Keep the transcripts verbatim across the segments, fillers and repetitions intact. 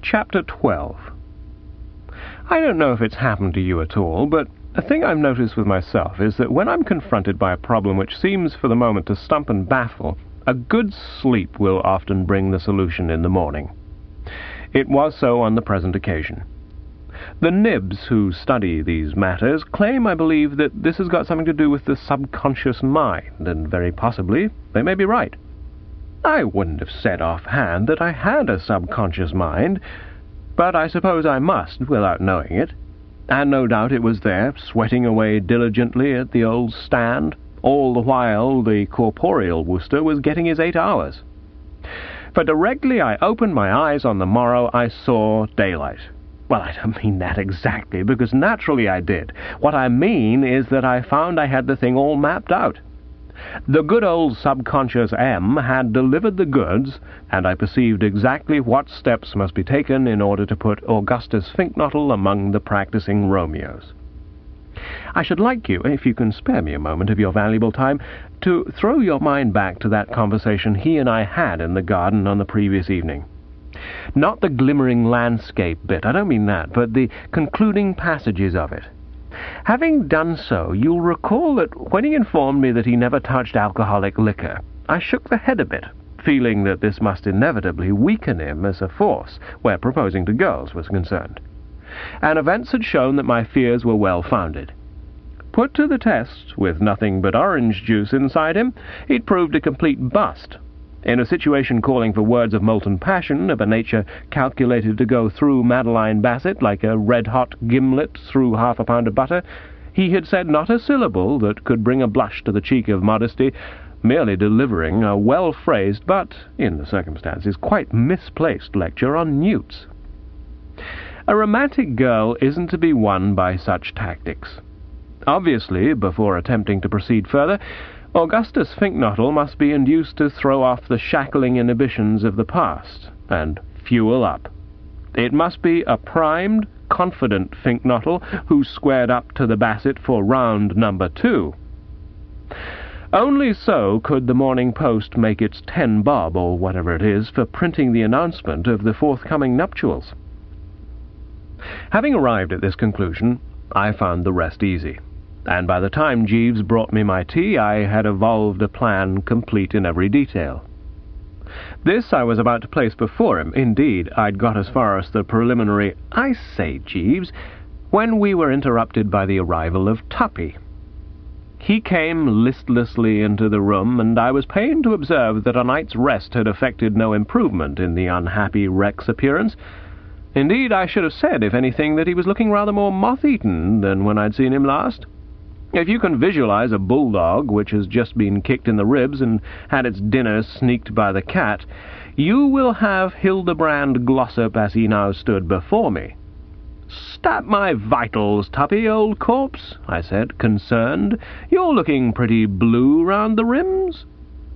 Chapter twelve. I don't know if it's happened to you at all, but a thing I've noticed with myself is that when I'm confronted by a problem which seems for the moment to stump and baffle, a good sleep will often bring the solution in the morning. It was so on the present occasion. The nibs who study these matters claim, I believe, that this has got something to do with the subconscious mind, and very possibly they may be right. I wouldn't have said offhand that I had a subconscious mind, but I suppose I must without knowing it, and no doubt it was there, sweating away diligently at the old stand, all the while the corporeal Wooster was getting his eight hours. For directly I opened my eyes on the morrow, I saw daylight. Well, I don't mean that exactly, because naturally I did. What I mean is that I found I had the thing all mapped out. The good old subconscious M had delivered the goods, and I perceived exactly what steps must be taken in order to put Augustus Finknottle among the practicing Romeos. I should like you, if you can spare me a moment of your valuable time, to throw your mind back to that conversation he and I had in the garden on the previous evening. Not the glimmering landscape bit, I don't mean that, but the concluding passages of it. Having done so, you'll recall that when he informed me that he never touched alcoholic liquor, I shook the head a bit, feeling that this must inevitably weaken him as a force where proposing to girls was concerned. And events had shown that my fears were well-founded. Put to the test, with nothing but orange juice inside him, he'd proved a complete bust. In a situation calling for words of molten passion, of a nature calculated to go through Madeline Bassett like a red-hot gimlet through half a pound of butter, he had said not a syllable that could bring a blush to the cheek of modesty, merely delivering a well-phrased but, in the circumstances, quite misplaced lecture on newts. A romantic girl isn't to be won by such tactics. Obviously, before attempting to proceed further, Augustus Finknottle must be induced to throw off the shackling inhibitions of the past, and fuel up. It must be a primed, confident Finknottle who squared up to the Bassett for round number two. Only so could the Morning Post make its ten bob, or whatever it is, for printing the announcement of the forthcoming nuptials. Having arrived at this conclusion, I found the rest easy. And by the time Jeeves brought me my tea, I had evolved a plan complete in every detail. This I was about to place before him. Indeed, I'd got as far as the preliminary, "I say, Jeeves," when we were interrupted by the arrival of Tuppy. He came listlessly into the room, and I was pained to observe that a night's rest had effected no improvement in the unhappy wreck's appearance. Indeed, I should have said, if anything, that he was looking rather more moth-eaten than when I'd seen him last. If you can visualize a bulldog which has just been kicked in the ribs and had its dinner sneaked by the cat, you will have Hildebrand Glossop as he now stood before me. "Stab my vitals, Tuppy, old corpse," I said, concerned. "You're looking pretty blue round the rims."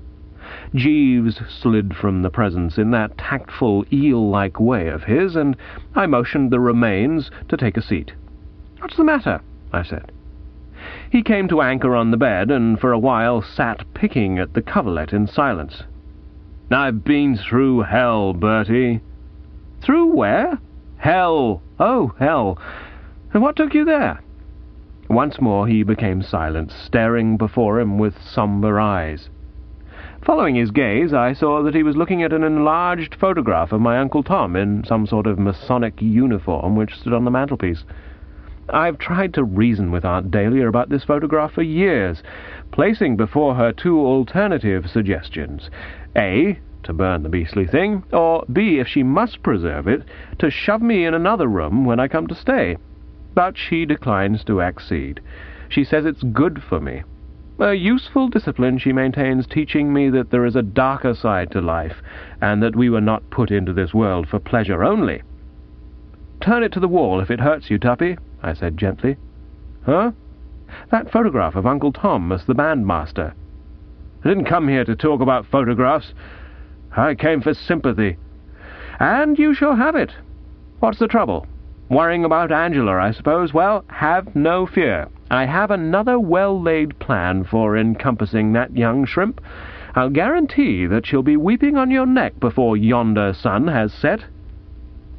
Jeeves slid from the presence in that tactful, eel-like way of his, and I motioned the remains to take a seat. "What's the matter?" I said. He came to anchor on the bed, and for a while sat picking at the coverlet in silence. "I've been through hell, Bertie." "Through where?" "Hell. Oh, hell. And what took you there?" Once more he became silent, staring before him with sombre eyes. Following his gaze, I saw that he was looking at an enlarged photograph of my Uncle Tom in some sort of Masonic uniform which stood on the mantelpiece. I've tried to reason with Aunt Dahlia about this photograph for years, placing before her two alternative suggestions. A, to burn the beastly thing, or B, if she must preserve it, to shove me in another room when I come to stay. But she declines to accede. She says it's good for me. A useful discipline, she maintains, teaching me that there is a darker side to life, and that we were not put into this world for pleasure only. "Turn it to the wall if it hurts you, Tuppy," I said gently. "Huh?" "That photograph of Uncle Tom as the bandmaster." "I didn't come here to talk about photographs. I came for sympathy." "And you shall have it. What's the trouble? Worrying about Angela, I suppose. Well, have no fear. I have another well-laid plan for encompassing that young shrimp. I'll guarantee that she'll be weeping on your neck before yonder sun has set."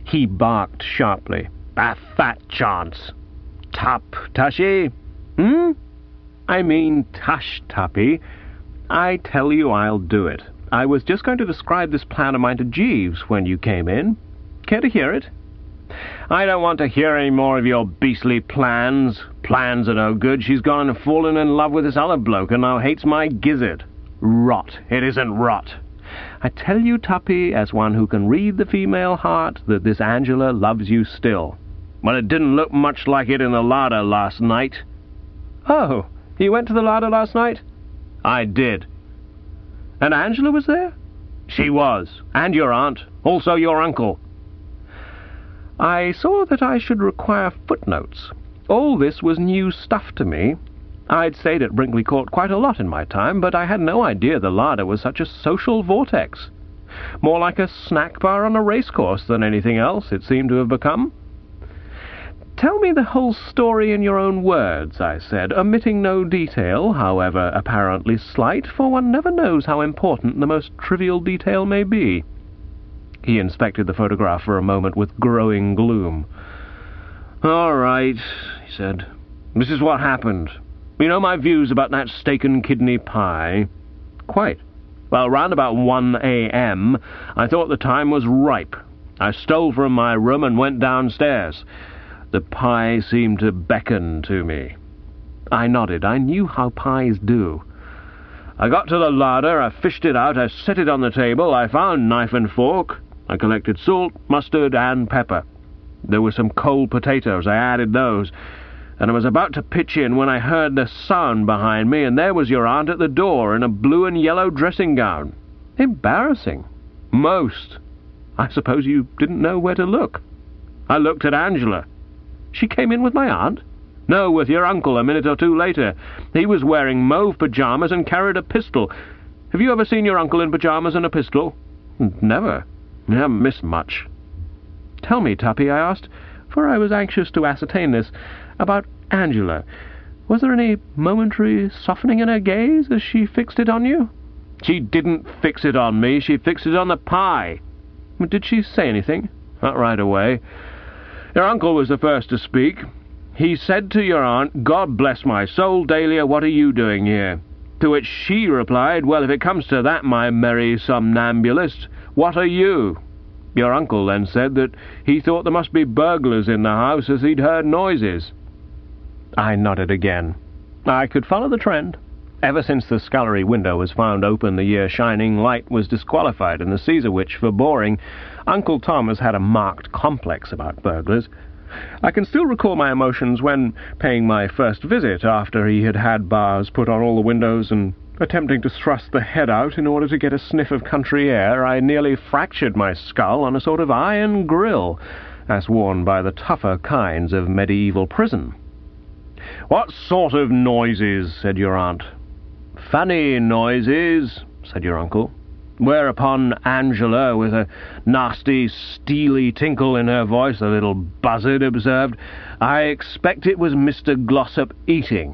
He barked sharply. "A fat chance. Tup, Tushy?" "Hmm?" "I mean tush, Tuppy. I tell you I'll do it. I was just going to describe this plan of mine to Jeeves when you came in. Care to hear it?" "I don't want to hear any more of your beastly plans. Plans are no good. She's gone and fallen in love with this other bloke and now hates my gizzard." "Rot. It isn't rot. I tell you, Tuppy, as one who can read the female heart, that this Angela loves you still." "Well, it didn't look much like it in the larder last night." "Oh, you went to the larder last night?" "I did." "And Angela was there?" "She was. And your aunt. Also your uncle." I saw that I should require footnotes. All this was new stuff to me. I'd stayed at Brinkley Court quite a lot in my time, but I had no idea the larder was such a social vortex. More like a snack bar on a racecourse than anything else it seemed to have become. "Tell me the whole story in your own words," I said, omitting no detail, however apparently slight, for one never knows how important the most trivial detail may be. He inspected the photograph for a moment with growing gloom. "All right," he said. "This is what happened. You know my views about that steak and kidney pie?" "Quite." "Well, round about one a m, I thought the time was ripe. I stole from my room and went downstairs. The pie seemed to beckon to me." I nodded. I knew how pies do. "I got to the larder, I fished it out, I set it on the table, I found knife and fork, I collected salt, mustard, and pepper. There were some cold potatoes, I added those, and I was about to pitch in when I heard the sound behind me, and there was your aunt at the door in a blue and yellow dressing gown." "Embarrassing." "Most. I suppose you didn't know where to look." "I looked at Angela." "She came in with my aunt?" "No, with your uncle a minute or two later. He was wearing mauve pyjamas and carried a pistol. Have you ever seen your uncle in pyjamas and a pistol?" "Never. You haven't missed much." "Tell me, Tuppy," I asked, for I was anxious to ascertain this, "about Angela. Was there any momentary softening in her gaze as she fixed it on you?" "She didn't fix it on me. She fixed it on the pie." "Did she say anything?" "Not right away. Your uncle was the first to speak. He said to your aunt, 'God bless my soul, Dahlia, what are you doing here?' To which she replied, 'Well, if it comes to that, my merry somnambulist, what are you?' Your uncle then said that he thought there must be burglars in the house as he'd heard noises." I nodded again. I could follow the trend. Ever since the scullery window was found open the year Shining Light was disqualified in the Cesarewitch for boring, Uncle Tom has had a marked complex about burglars. I can still recall my emotions when, paying my first visit after he had had bars put on all the windows and attempting to thrust the head out in order to get a sniff of country air, I nearly fractured my skull on a sort of iron grill, as worn by the tougher kinds of medieval prison. "What sort of noises?" said your aunt. "Funny noises," said your uncle. Whereupon Angela, with a nasty, steely tinkle in her voice, a little buzzard, observed, "I expect it was Mister Glossop eating."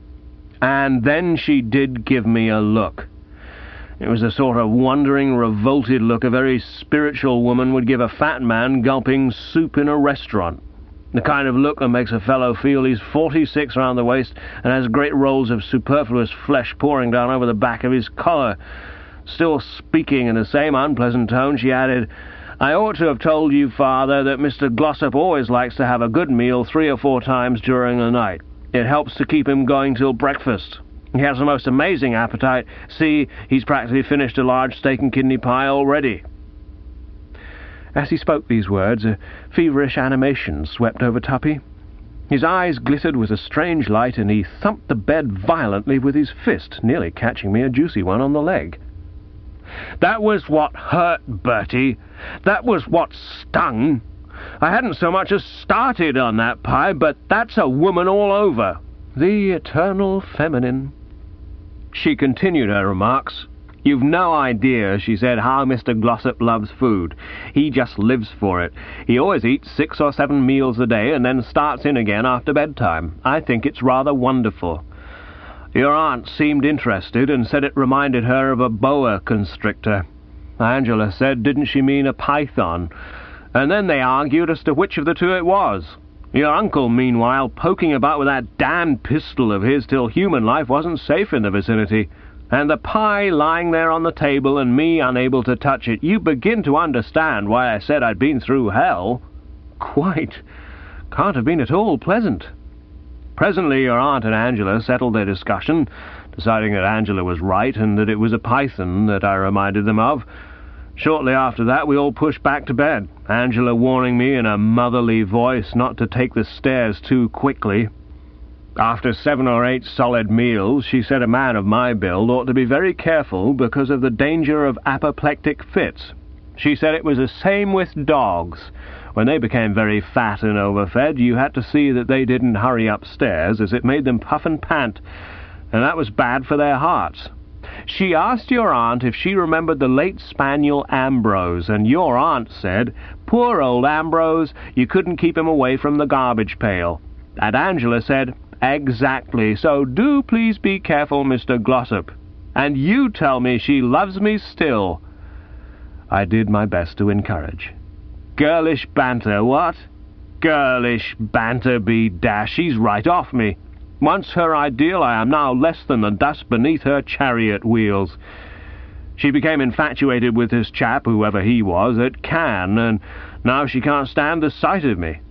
And then she did give me a look. It was a sort of wondering, revolted look a very spiritual woman would give a fat man gulping soup in a restaurant. The kind of look that makes a fellow feel he's forty-six round the waist and has great rolls of superfluous flesh pouring down over the back of his collar. Still speaking in the same unpleasant tone, she added, "I ought to have told you, Father, that Mister Glossop always likes to have a good meal three or four times during the night. It helps to keep him going till breakfast. He has the most amazing appetite. See, he's practically finished a large steak and kidney pie already." As he spoke these words, a feverish animation swept over Tuppy. His eyes glittered with a strange light, and he thumped the bed violently with his fist, nearly catching me a juicy one on the leg. "That was what hurt, Bertie. That was what stung. I hadn't so much as started on that pie, but that's a woman all over. The eternal feminine." She continued her remarks. "You've no idea," she said, "how Mister Glossop loves food. He just lives for it. He always eats six or seven meals a day and then starts in again after bedtime. I think it's rather wonderful." Your aunt seemed interested and said it reminded her of a boa constrictor. Angela said, didn't she mean a python? and then they argued as to which of the two it was. Your uncle, meanwhile, poking about with that damned pistol of his till human life wasn't safe in the vicinity. And the pie lying there on the table and me unable to touch it. You begin to understand why I said I'd been through hell. Quite. Can't have been at all pleasant. Presently your aunt and Angela settled their discussion, deciding that Angela was right and that it was a python that I reminded them of. Shortly after that we all pushed back to bed, Angela warning me in a motherly voice not to take the stairs too quickly. After seven or eight solid meals, she said a man of my build ought to be very careful because of the danger of apoplectic fits. She said it was the same with dogs. When they became very fat and overfed, you had to see that they didn't hurry upstairs, as it made them puff and pant, and that was bad for their hearts. She asked your aunt if she remembered the late spaniel Ambrose, and your aunt said, "Poor old Ambrose, you couldn't keep him away from the garbage pail." And Angela said, "Exactly, so do please be careful, Mister Glossop. And you tell me she loves me still." I did my best to encourage. Girlish banter, what? Girlish banter be dashed, she's right off me. Once her ideal, I am now less than the dust beneath her chariot wheels. She became infatuated with this chap, whoever he was, at Cannes, and now she can't stand the sight of me.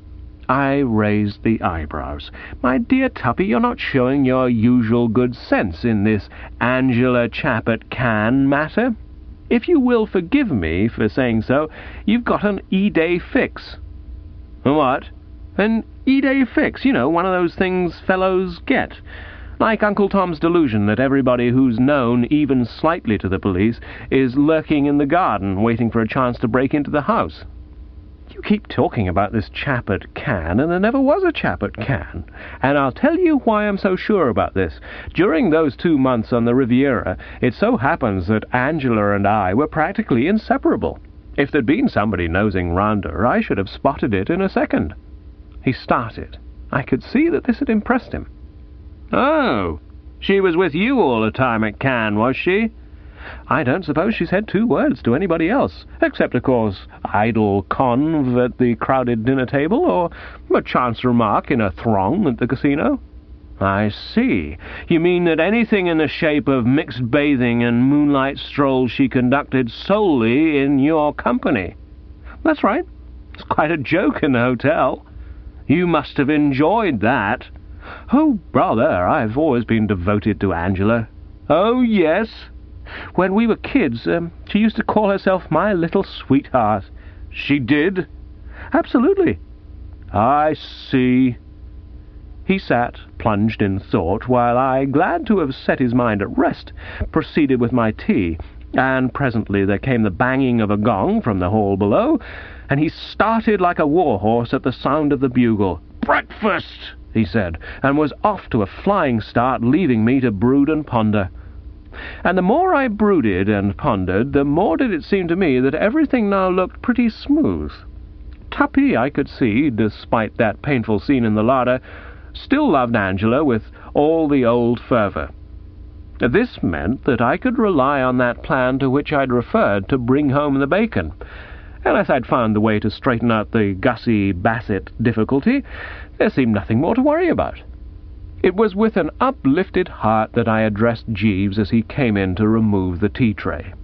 I raised the eyebrows. My dear Tuppy, you're not showing your usual good sense in this Angela chap at Cannes matter. If you will forgive me for saying so, you've got an E-Day fix. What? An E-Day fix, you know, one of those things fellows get. Like Uncle Tom's delusion that everybody who's known, even slightly to the police, is lurking in the garden, waiting for a chance to break into the house. You keep talking about this chap at Cannes, and there never was a chap at Cannes. And I'll tell you why I'm so sure about this. During those two months on the Riviera, it so happens that Angela and I were practically inseparable. If there'd been somebody nosing round her, I should have spotted it in a second. He started. I could see that this had impressed him. "Oh, she was with you all the time at Cannes, was she?" "I don't suppose she said two words to anybody else, except, of course, idle conv at the crowded dinner table, or a chance remark in a throng at the casino." "I see. You mean that anything in the shape of mixed bathing and moonlight strolls she conducted solely in your company?" "That's right. It's quite a joke in the hotel." "You must have enjoyed that." "Oh, brother, I've always been devoted to Angela." "Oh, yes?" "When we were kids, um, she used to call herself my little sweetheart." "She did?" "Absolutely." "I see." He sat, plunged in thought, while I, glad to have set his mind at rest, proceeded with my tea, and presently there came the banging of a gong from the hall below, and he started like a war-horse at the sound of the bugle. "Breakfast!" he said, and was off to a flying start, leaving me to brood and ponder. And the more I brooded and pondered, the more did it seem to me that everything now looked pretty smooth. Tuppy, I could see, despite that painful scene in the larder, still loved Angela with all the old fervour. This meant that I could rely on that plan to which I'd referred to bring home the bacon. Unless I'd found the way to straighten out the Gussie Bassett difficulty, there seemed nothing more to worry about. It was with an uplifted heart that I addressed Jeeves as he came in to remove the tea tray.